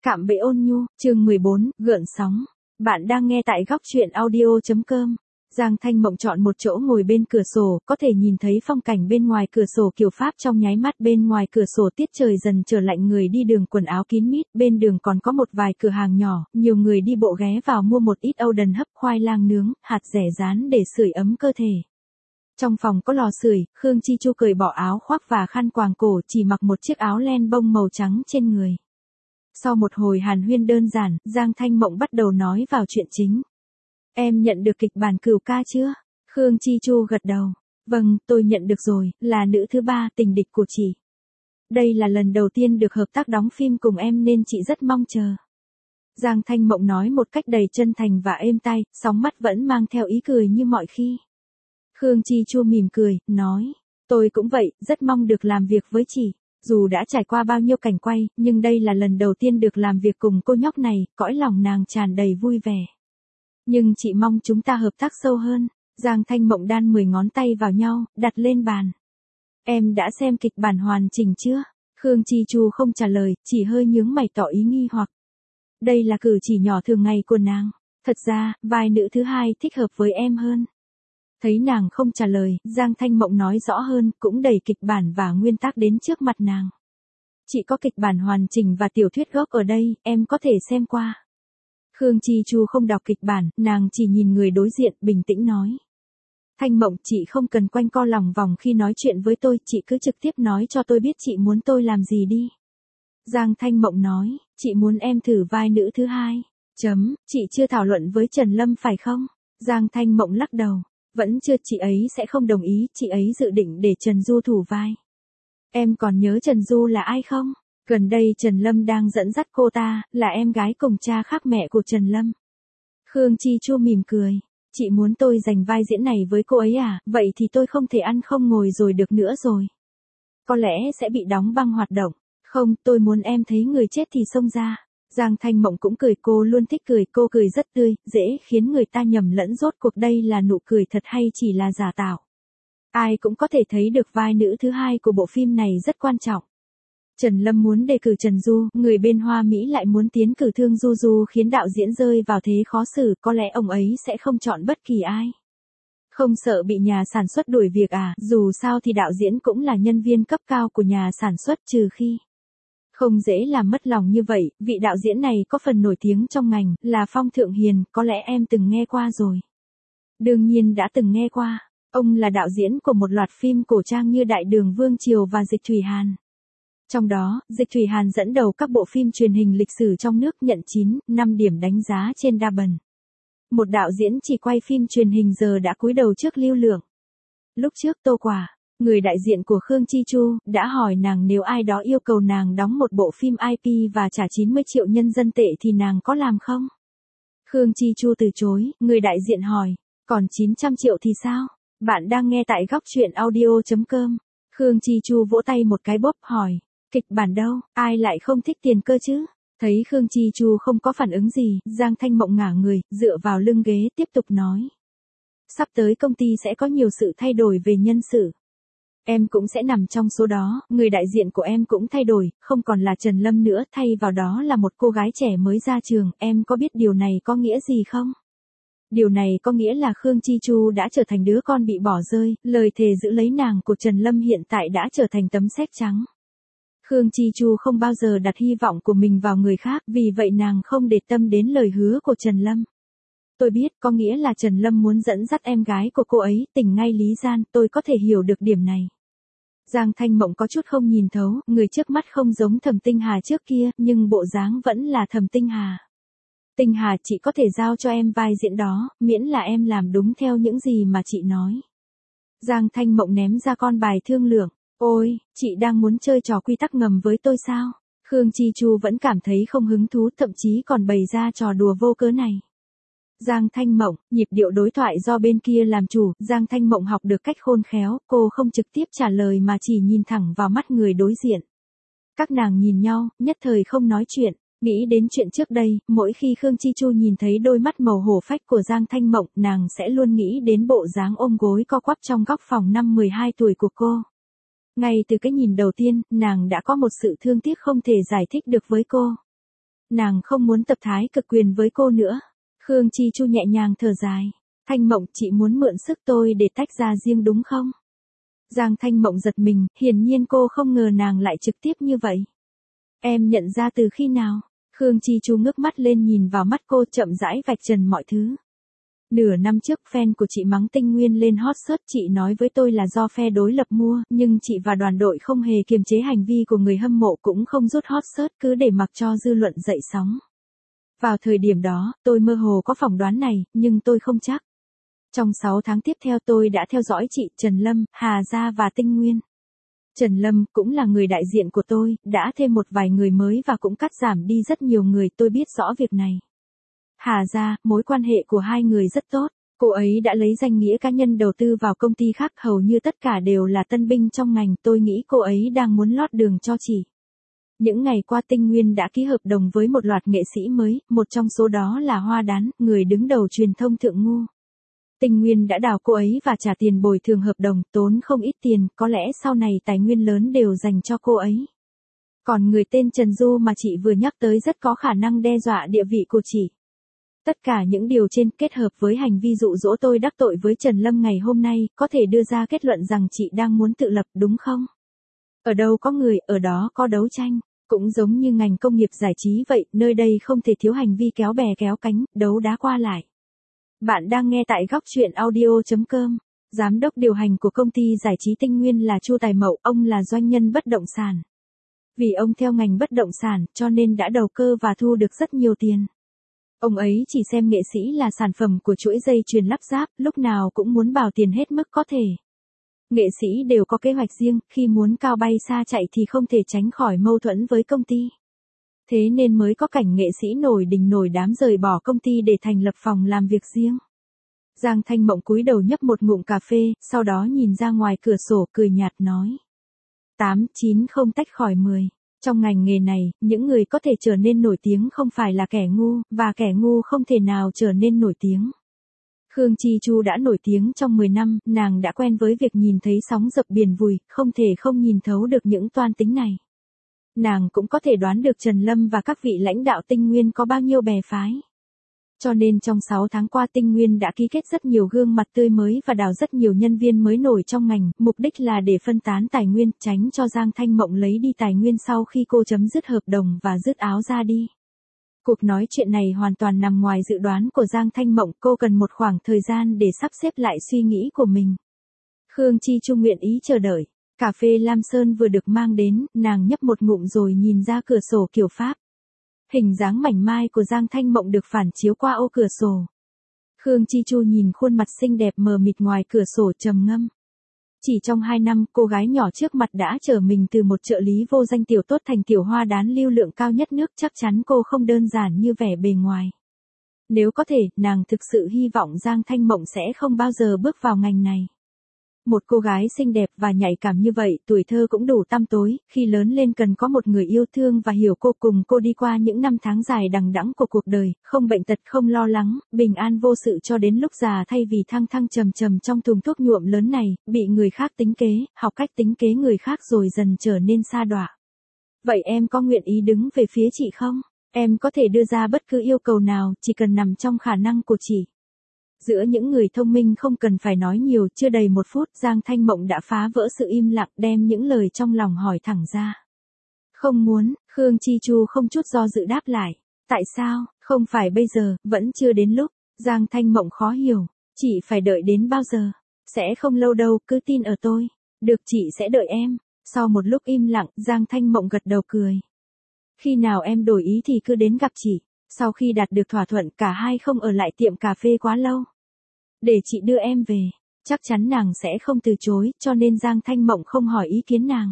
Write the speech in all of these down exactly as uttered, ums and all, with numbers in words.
Cạm bẫy ôn nhu, chương mười bốn, gợn sóng. Bạn đang nghe tại góc truyện audio chấm com. Giang Thanh Mộng chọn một chỗ ngồi bên cửa sổ, có thể nhìn thấy phong cảnh bên ngoài cửa sổ kiểu Pháp trong nháy mắt. Bên ngoài cửa sổ tiết trời dần trở lạnh, người đi đường quần áo kín mít, bên đường còn có một vài cửa hàng nhỏ, nhiều người đi bộ ghé vào mua một ít âu đần hấp, khoai lang nướng, hạt dẻ rán để sưởi ấm cơ thể. Trong phòng có lò sưởi, Khương Chi Chu cởi bỏ áo khoác và khăn quàng cổ, chỉ mặc một chiếc áo len bông màu trắng trên người. Sau một hồi hàn huyên đơn giản, Giang Thanh Mộng bắt đầu nói vào chuyện chính. Em nhận được kịch bản Cửu Ca chưa? Khương Chi Chu gật đầu. Vâng, tôi nhận được rồi, là nữ thứ ba, tình địch của chị. Đây là lần đầu tiên được hợp tác đóng phim cùng em nên chị rất mong chờ. Giang Thanh Mộng nói một cách đầy chân thành và êm tai, sóng mắt vẫn mang theo ý cười như mọi khi. Khương Chi Chu mỉm cười, nói, tôi cũng vậy, rất mong được làm việc với chị. Dù đã trải qua bao nhiêu cảnh quay, nhưng đây là lần đầu tiên được làm việc cùng cô nhóc này, cõi lòng nàng tràn đầy vui vẻ. Nhưng chị mong chúng ta hợp tác sâu hơn. Giang Thanh Mộng đan mười ngón tay vào nhau, đặt lên bàn. Em đã xem kịch bản hoàn chỉnh chưa? Khương Chi Chu không trả lời, chỉ hơi nhướng mày tỏ ý nghi hoặc. Đây là cử chỉ nhỏ thường ngày của nàng. Thật ra, vai nữ thứ hai thích hợp với em hơn. Thấy nàng không trả lời, Giang Thanh Mộng nói rõ hơn, cũng đẩy kịch bản và nguyên tắc đến trước mặt nàng. Chị có kịch bản hoàn chỉnh và tiểu thuyết gốc ở đây, em có thể xem qua. Khương Chi Chu không đọc kịch bản, nàng chỉ nhìn người đối diện, bình tĩnh nói. Thanh Mộng, chị không cần quanh co lòng vòng khi nói chuyện với tôi, chị cứ trực tiếp nói cho tôi biết chị muốn tôi làm gì đi. Giang Thanh Mộng nói, chị muốn em thử vai nữ thứ hai. Chấm, chị chưa thảo luận với Trần Lâm phải không? Giang Thanh Mộng lắc đầu. Vẫn chưa, chị ấy sẽ không đồng ý, chị ấy dự định để Trần Du thủ vai. Em còn nhớ Trần Du là ai không? Gần đây Trần Lâm đang dẫn dắt cô ta, là em gái cùng cha khác mẹ của Trần Lâm. Khương Chi Chu mỉm cười. Chị muốn tôi giành vai diễn này với cô ấy à? Vậy thì tôi không thể ăn không ngồi rồi được nữa rồi. Có lẽ sẽ bị đóng băng hoạt động. Không, tôi muốn em thấy người chết thì xông ra. Giang Thanh Mộng cũng cười, cô luôn thích cười, cô cười rất tươi, dễ khiến người ta nhầm lẫn rốt cuộc đây là nụ cười thật hay chỉ là giả tạo. Ai cũng có thể thấy được vai nữ thứ hai của bộ phim này rất quan trọng. Trần Lâm muốn đề cử Trần Du, người bên Hoa Mỹ lại muốn tiến cử Thương Du Du khiến đạo diễn rơi vào thế khó xử, có lẽ ông ấy sẽ không chọn bất kỳ ai. Không sợ bị nhà sản xuất đuổi việc à, dù sao thì đạo diễn cũng là nhân viên cấp cao của nhà sản xuất, trừ khi. Không dễ làm mất lòng như vậy, vị đạo diễn này có phần nổi tiếng trong ngành, là Phong Thượng Hiền, có lẽ em từng nghe qua rồi. Đương nhiên đã từng nghe qua, ông là đạo diễn của một loạt phim cổ trang như Đại Đường Vương Triều và Dịch Thủy Hàn. Trong đó, Dịch Thủy Hàn dẫn đầu các bộ phim truyền hình lịch sử trong nước, nhận chín, năm điểm đánh giá trên đa bần. Một đạo diễn chỉ quay phim truyền hình giờ đã cúi đầu trước lưu lượng. Lúc trước Tô Quả, người đại diện của Khương Chi Chu, đã hỏi nàng nếu ai đó yêu cầu nàng đóng một bộ phim i pê và trả chín mươi triệu nhân dân tệ thì nàng có làm không? Khương Chi Chu từ chối, người đại diện hỏi, còn chín trăm triệu thì sao? Bạn đang nghe tại góc truyện audio chấm com. Khương Chi Chu vỗ tay một cái bóp hỏi, kịch bản đâu, ai lại không thích tiền cơ chứ? Thấy Khương Chi Chu không có phản ứng gì, Giang Thanh Mộng ngả người, dựa vào lưng ghế tiếp tục nói. Sắp tới công ty sẽ có nhiều sự thay đổi về nhân sự. Em cũng sẽ nằm trong số đó, người đại diện của em cũng thay đổi, không còn là Trần Lâm nữa, thay vào đó là một cô gái trẻ mới ra trường, em có biết điều này có nghĩa gì không? Điều này có nghĩa là Khương Chi Chu đã trở thành đứa con bị bỏ rơi, lời thề giữ lấy nàng của Trần Lâm hiện tại đã trở thành tấm séc trắng. Khương Chi Chu không bao giờ đặt hy vọng của mình vào người khác, vì vậy nàng không để tâm đến lời hứa của Trần Lâm. Tôi biết, có nghĩa là Trần Lâm muốn dẫn dắt em gái của cô ấy, tình ngay lý gian, tôi có thể hiểu được điểm này. Giang Thanh Mộng có chút không nhìn thấu, người trước mắt không giống Thẩm Tinh Hà trước kia, nhưng bộ dáng vẫn là Thẩm Tinh Hà. Tinh Hà, chị có thể giao cho em vai diễn đó, miễn là em làm đúng theo những gì mà chị nói. Giang Thanh Mộng ném ra con bài thương lượng. Ôi, chị đang muốn chơi trò quy tắc ngầm với tôi sao? Khương Chi Chu vẫn cảm thấy không hứng thú, thậm chí còn bày ra trò đùa vô cớ này. Giang Thanh Mộng, nhịp điệu đối thoại do bên kia làm chủ, Giang Thanh Mộng học được cách khôn khéo, cô không trực tiếp trả lời mà chỉ nhìn thẳng vào mắt người đối diện. Các nàng nhìn nhau, nhất thời không nói chuyện, nghĩ đến chuyện trước đây, mỗi khi Khương Chi Chu nhìn thấy đôi mắt màu hổ phách của Giang Thanh Mộng, nàng sẽ luôn nghĩ đến bộ dáng ôm gối co quắp trong góc phòng năm mười hai tuổi của cô. Ngay từ cái nhìn đầu tiên, nàng đã có một sự thương tiếc không thể giải thích được với cô. Nàng không muốn tập thái cực quyền với cô nữa. Khương Chi Chu nhẹ nhàng thở dài. Thanh Mộng, chị muốn mượn sức tôi để tách ra riêng đúng không? Giang Thanh Mộng giật mình, hiển nhiên cô không ngờ nàng lại trực tiếp như vậy. Em nhận ra từ khi nào? Khương Chi Chu ngước mắt lên nhìn vào mắt cô, chậm rãi vạch trần mọi thứ. Nửa năm trước fan của chị mắng Tinh Nguyên lên hot search, chị nói với tôi là do phe đối lập mua, nhưng chị và đoàn đội không hề kiềm chế hành vi của người hâm mộ, cũng không rút hot search, cứ để mặc cho dư luận dậy sóng. Vào thời điểm đó, tôi mơ hồ có phỏng đoán này, nhưng tôi không chắc. Trong sáu tháng tiếp theo tôi đã theo dõi chị, Trần Lâm, Hà Gia và Tinh Nguyên. Trần Lâm cũng là người đại diện của tôi, đã thêm một vài người mới và cũng cắt giảm đi rất nhiều người, tôi biết rõ việc này. Hà Gia, mối quan hệ của hai người rất tốt. Cô ấy đã lấy danh nghĩa cá nhân đầu tư vào công ty khác, hầu như tất cả đều là tân binh trong ngành, tôi nghĩ cô ấy đang muốn lót đường cho chị. Những ngày qua Tinh Nguyên đã ký hợp đồng với một loạt nghệ sĩ mới, một trong số đó là Hoa Đán, người đứng đầu truyền thông Thượng Ngu. Tinh Nguyên đã đào cô ấy và trả tiền bồi thường hợp đồng, tốn không ít tiền, có lẽ sau này tài nguyên lớn đều dành cho cô ấy. Còn người tên Trần Du mà chị vừa nhắc tới rất có khả năng đe dọa địa vị của chị. Tất cả những điều trên kết hợp với hành vi dụ dỗ tôi đắc tội với Trần Lâm ngày hôm nay, có thể đưa ra kết luận rằng chị đang muốn tự lập đúng không? Ở đâu có người, ở đó có đấu tranh. Cũng giống như ngành công nghiệp giải trí vậy, nơi đây không thể thiếu hành vi kéo bè kéo cánh, đấu đá qua lại. Bạn đang nghe tại góc truyện audio chấm com. Giám đốc điều hành của công ty giải trí Tinh Nguyên là Chu Tài Mậu, ông là doanh nhân bất động sản. Vì ông theo ngành bất động sản, cho nên đã đầu cơ và thu được rất nhiều tiền. Ông ấy chỉ xem nghệ sĩ là sản phẩm của chuỗi dây chuyền lắp ráp, lúc nào cũng muốn bào tiền hết mức có thể. Nghệ sĩ đều có kế hoạch riêng, khi muốn cao bay xa chạy thì không thể tránh khỏi mâu thuẫn với công ty. Thế nên mới có cảnh nghệ sĩ nổi đình nổi đám rời bỏ công ty để thành lập phòng làm việc riêng. Giang Thanh Mộng cúi đầu nhấp một ngụm cà phê, sau đó nhìn ra ngoài cửa sổ cười nhạt nói. tám, chín không tách khỏi mười. Trong ngành nghề này, những người có thể trở nên nổi tiếng không phải là kẻ ngu, và kẻ ngu không thể nào trở nên nổi tiếng. Khương Chi Chu đã nổi tiếng trong mười năm, nàng đã quen với việc nhìn thấy sóng dập biển vùi, không thể không nhìn thấu được những toan tính này. Nàng cũng có thể đoán được Trần Lâm và các vị lãnh đạo Tinh Nguyên có bao nhiêu bè phái. Cho nên trong sáu tháng qua Tinh Nguyên đã ký kết rất nhiều gương mặt tươi mới và đào rất nhiều nhân viên mới nổi trong ngành, mục đích là để phân tán tài nguyên, tránh cho Giang Thanh Mộng lấy đi tài nguyên sau khi cô chấm dứt hợp đồng và dứt áo ra đi. Cuộc nói chuyện này hoàn toàn nằm ngoài dự đoán của Giang Thanh Mộng, cô cần một khoảng thời gian để sắp xếp lại suy nghĩ của mình. Khương Chi Chu nguyện ý chờ đợi. Cà phê Lam Sơn vừa được mang đến, nàng nhấp một ngụm rồi nhìn ra cửa sổ kiểu Pháp. Hình dáng mảnh mai của Giang Thanh Mộng được phản chiếu qua ô cửa sổ. Khương Chi Chu nhìn khuôn mặt xinh đẹp mờ mịt ngoài cửa sổ trầm ngâm. Chỉ trong hai năm, cô gái nhỏ trước mặt đã trở mình từ một trợ lý vô danh tiểu tốt thành tiểu hoa đán lưu lượng cao nhất nước, chắc chắn cô không đơn giản như vẻ bề ngoài. Nếu có thể, nàng thực sự hy vọng Giang Thanh Mộng sẽ không bao giờ bước vào ngành này. Một cô gái xinh đẹp và nhạy cảm như vậy, tuổi thơ cũng đủ tăm tối, khi lớn lên cần có một người yêu thương và hiểu cô, cùng cô đi qua những năm tháng dài đằng đẵng của cuộc đời, không bệnh tật, không lo lắng, bình an vô sự cho đến lúc già, thay vì thăng thăng trầm trầm trong thùng thuốc nhuộm lớn này, bị người khác tính kế, học cách tính kế người khác rồi dần trở nên sa đọa. Vậy em có nguyện ý đứng về phía chị không? Em có thể đưa ra bất cứ yêu cầu nào, chỉ cần nằm trong khả năng của chị. Giữa những người thông minh không cần phải nói nhiều, chưa đầy một phút Giang Thanh Mộng đã phá vỡ sự im lặng, đem những lời trong lòng hỏi thẳng ra. Không muốn, Khương Chi Chu không chút do dự đáp lại. Tại sao, không phải bây giờ, vẫn chưa đến lúc. Giang Thanh Mộng khó hiểu, chị phải đợi đến bao giờ? Sẽ không lâu đâu, cứ tin ở tôi. Được, chị sẽ đợi em. Sau một lúc im lặng, Giang Thanh Mộng gật đầu cười. Khi nào em đổi ý thì cứ đến gặp chị. Sau khi đạt được thỏa thuận, cả hai không ở lại tiệm cà phê quá lâu. Để chị đưa em về, chắc chắn nàng sẽ không từ chối, cho nên Giang Thanh Mộng không hỏi ý kiến nàng.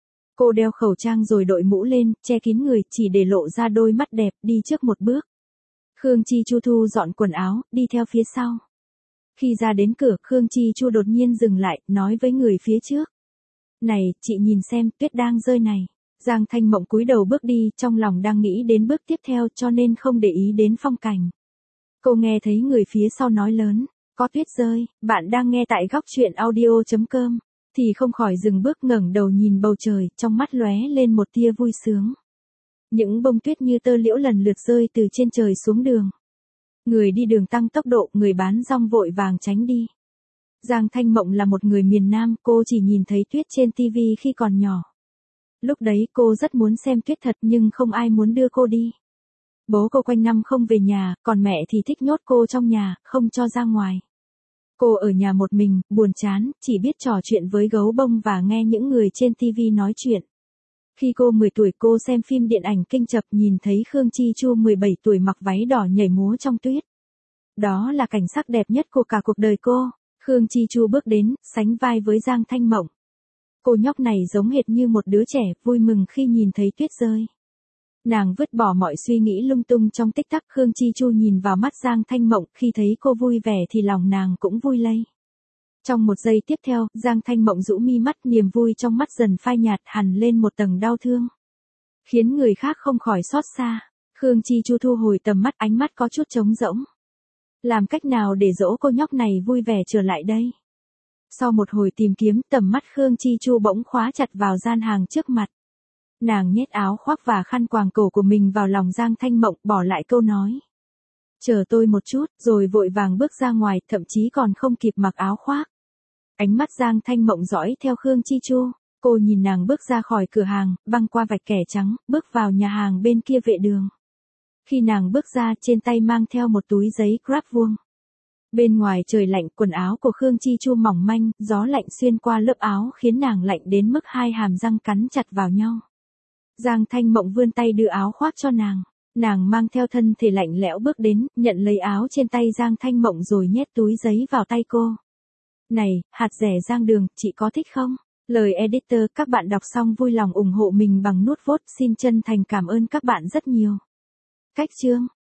Cô đeo khẩu trang rồi đội mũ lên, che kín người, chỉ để lộ ra đôi mắt đẹp, đi trước một bước. Khương Chi Chu thu dọn quần áo, đi theo phía sau. Khi ra đến cửa, Khương Chi Chu đột nhiên dừng lại, nói với người phía trước. Này, chị nhìn xem, tuyết đang rơi này. Giang Thanh Mộng cúi đầu bước đi, trong lòng đang nghĩ đến bước tiếp theo cho nên không để ý đến phong cảnh. Cô nghe thấy người phía sau nói lớn, có tuyết rơi, bạn đang nghe tại góc truyện audio chấm com, thì không khỏi dừng bước ngẩng đầu nhìn bầu trời, trong mắt lóe lên một tia vui sướng. Những bông tuyết như tơ liễu lần lượt rơi từ trên trời xuống đường. Người đi đường tăng tốc độ, người bán rong vội vàng tránh đi. Giang Thanh Mộng là một người miền Nam, cô chỉ nhìn thấy tuyết trên ti vi khi còn nhỏ. Lúc đấy cô rất muốn xem tuyết thật nhưng không ai muốn đưa cô đi. Bố cô quanh năm không về nhà, còn mẹ thì thích nhốt cô trong nhà, không cho ra ngoài. Cô ở nhà một mình, buồn chán, chỉ biết trò chuyện với gấu bông và nghe những người trên ti vi nói chuyện. Khi cô mười tuổi cô xem phim điện ảnh Kinh Chập nhìn thấy Khương Chi Chu mười bảy tuổi mặc váy đỏ nhảy múa trong tuyết. Đó là cảnh sắc đẹp nhất của cả cuộc đời cô. Khương Chi Chu bước đến, sánh vai với Giang Thanh Mộng. Cô nhóc này giống hệt như một đứa trẻ, vui mừng khi nhìn thấy tuyết rơi. Nàng vứt bỏ mọi suy nghĩ lung tung trong tích tắc. Khương Chi Chu nhìn vào mắt Giang Thanh Mộng, khi thấy cô vui vẻ thì lòng nàng cũng vui lây. Trong một giây tiếp theo, Giang Thanh Mộng rũ mi mắt, niềm vui trong mắt dần phai nhạt hẳn lên một tầng đau thương. Khiến người khác không khỏi xót xa. Khương Chi Chu thu hồi tầm mắt, ánh mắt có chút trống rỗng. Làm cách nào để dỗ cô nhóc này vui vẻ trở lại đây? Sau một hồi tìm kiếm, tầm mắt Khương Chi Chu bỗng khóa chặt vào gian hàng trước mặt. Nàng nhét áo khoác và khăn quàng cổ của mình vào lòng Giang Thanh Mộng, bỏ lại câu nói. Chờ tôi một chút, rồi vội vàng bước ra ngoài, thậm chí còn không kịp mặc áo khoác. Ánh mắt Giang Thanh Mộng dõi theo Khương Chi Chu, cô nhìn nàng bước ra khỏi cửa hàng, băng qua vạch kẻ trắng, bước vào nhà hàng bên kia vệ đường. Khi nàng bước ra, trên tay mang theo một túi giấy Grab vuông. Bên ngoài trời lạnh, quần áo của Khương Chi Chu mỏng manh, gió lạnh xuyên qua lớp áo khiến nàng lạnh đến mức hai hàm răng cắn chặt vào nhau. Giang Thanh Mộng vươn tay đưa áo khoác cho nàng. Nàng mang theo thân thể lạnh lẽo bước đến, nhận lấy áo trên tay Giang Thanh Mộng rồi nhét túi giấy vào tay cô. Này, hạt rẻ Giang Đường, chị có thích không? Lời editor, các bạn đọc xong vui lòng ủng hộ mình bằng nút vote, xin chân thành cảm ơn các bạn rất nhiều. Cách chương